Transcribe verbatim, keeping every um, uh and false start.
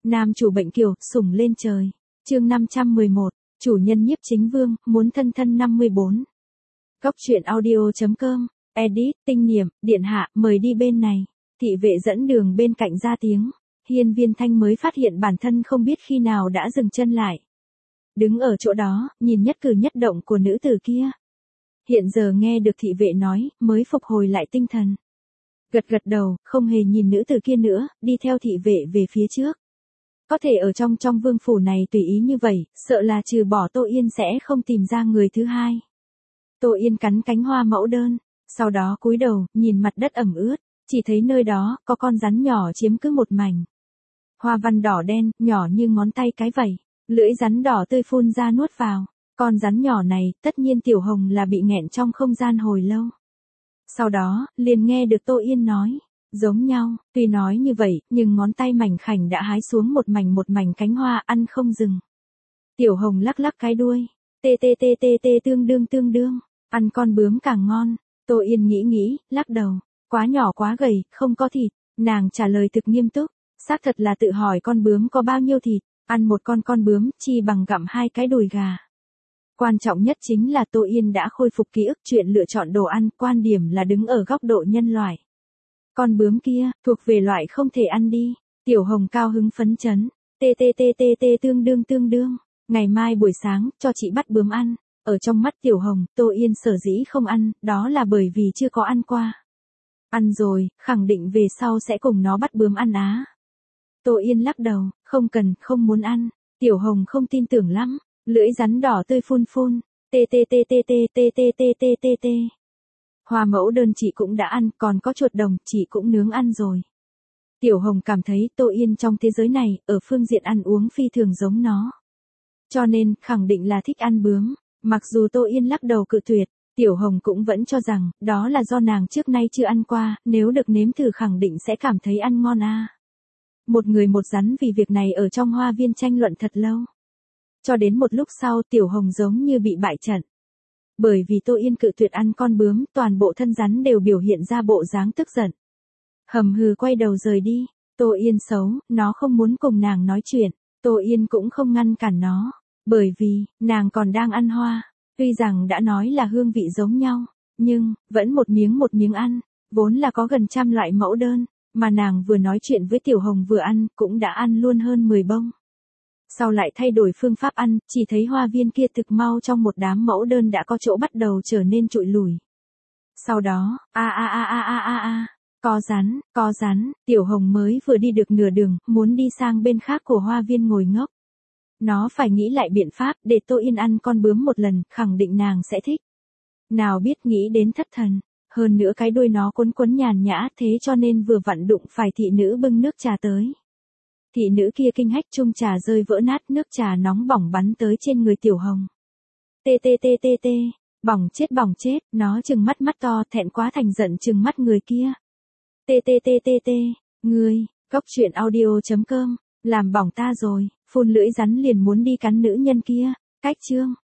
Nam chủ bệnh kiều, sủng lên trời. Chương năm trăm mười một, chủ nhân Nhiếp Chính Vương, muốn thân thân năm mươi bốn. Góc truyện audio.com, edit, tinh niệm, điện hạ, mời đi bên này. Thị vệ dẫn đường bên cạnh ra tiếng. Hiên Viên Thanh mới phát hiện bản thân không biết khi nào đã dừng chân lại. Đứng ở chỗ đó, nhìn nhất cử nhất động của nữ tử kia. Hiện giờ nghe được thị vệ nói, mới phục hồi lại tinh thần. Gật gật đầu, không hề nhìn nữ tử kia nữa, đi theo thị vệ về phía trước. Có thể ở trong trong vương phủ này tùy ý như vậy, sợ là trừ bỏ Tô Yên sẽ không tìm ra người thứ hai. Tô Yên cắn cánh hoa mẫu đơn, sau đó cúi đầu, nhìn mặt đất ẩm ướt, chỉ thấy nơi đó có con rắn nhỏ chiếm cứ một mảnh. Hoa văn đỏ đen, nhỏ như ngón tay cái vẩy, lưỡi rắn đỏ tươi phun ra nuốt vào. Con rắn nhỏ này, tất nhiên Tiểu Hồng là bị nghẹn trong không gian hồi lâu. Sau đó, liền nghe được Tô Yên nói, giống nhau, tuy nói như vậy, nhưng ngón tay mảnh khảnh đã hái xuống một mảnh một mảnh cánh hoa ăn không dừng. Tiểu Hồng lắc lắc cái đuôi, tê tê tê tê tê tương đương tương đương, ăn con bướm càng ngon. Tô Yên nghĩ nghĩ, lắc đầu, quá nhỏ quá gầy, không có thịt. Nàng trả lời thực nghiêm túc, xác thật là tự hỏi con bướm có bao nhiêu thịt, ăn một con con bướm chi bằng gặm hai cái đùi gà. Quan trọng nhất chính là Tô Yên đã khôi phục ký ức chuyện lựa chọn đồ ăn, quan điểm là đứng ở góc độ nhân loại. Con bướm kia, thuộc về loại không thể ăn đi. Tiểu Hồng cao hứng phấn chấn, tê tê tê tê tê tương đương tương đương, ngày mai buổi sáng, cho chị bắt bướm ăn. Ở trong mắt Tiểu Hồng, Tô Yên sở dĩ không ăn, đó là bởi vì chưa có ăn qua. Ăn rồi, khẳng định về sau sẽ cùng nó bắt bướm ăn á. Tô Yên lắc đầu, không cần, không muốn ăn. Tiểu Hồng không tin tưởng lắm. Lưỡi rắn đỏ tươi phun phun, tê tê tê tê tê tê tê tê tê tê tê. Hoa mẫu đơn chị cũng đã ăn, còn có chuột đồng, chị cũng nướng ăn rồi. Tiểu Hồng cảm thấy Tô Yên trong thế giới này, ở phương diện ăn uống phi thường giống nó. Cho nên, khẳng định là thích ăn bướm. Mặc dù Tô Yên lắc đầu cự tuyệt, Tiểu Hồng cũng vẫn cho rằng, đó là do nàng trước nay chưa ăn qua, nếu được nếm thử khẳng định sẽ cảm thấy ăn ngon a. Một người một rắn vì việc này ở trong hoa viên tranh luận thật lâu. Cho đến một lúc sau Tiểu Hồng giống như bị bại trận. Bởi vì Tô Yên cự tuyệt ăn con bướm, toàn bộ thân rắn đều biểu hiện ra bộ dáng tức giận. Hầm hừ quay đầu rời đi. Tô Yên xấu, nó không muốn cùng nàng nói chuyện. Tô Yên cũng không ngăn cản nó. Bởi vì, nàng còn đang ăn hoa. Tuy rằng đã nói là hương vị giống nhau, nhưng, vẫn một miếng một miếng ăn. Vốn là có gần trăm loại mẫu đơn, mà nàng vừa nói chuyện với Tiểu Hồng vừa ăn, cũng đã ăn luôn hơn mười bông. Sau lại thay đổi phương pháp ăn, chỉ thấy hoa viên kia thực mau trong một đám mẫu đơn đã có chỗ bắt đầu trở nên trụi lùi. Sau đó, a a a a a a a, có rắn, có rắn, Tiểu Hồng mới vừa đi được nửa đường, muốn đi sang bên khác của hoa viên ngồi ngốc. Nó phải nghĩ lại biện pháp để Tô Yên ăn con bướm một lần, khẳng định nàng sẽ thích. Nào biết nghĩ đến thất thần, hơn nữa cái đuôi nó quấn quấn nhàn nhã thế cho nên vừa vặn đụng phải thị nữ bưng nước trà tới. Thị nữ kia kinh hách chung trà rơi vỡ nát, nước trà nóng bỏng bắn tới trên người Tiểu Hồng. Tê tê tê tê tê, bỏng chết bỏng chết, nó trừng mắt mắt to thẹn quá thành giận trừng mắt người kia. Tê tê tê tê tê, ngươi, góc truyện audio.com, làm bỏng ta rồi, phun lưỡi rắn liền muốn đi cắn nữ nhân kia, cách chương.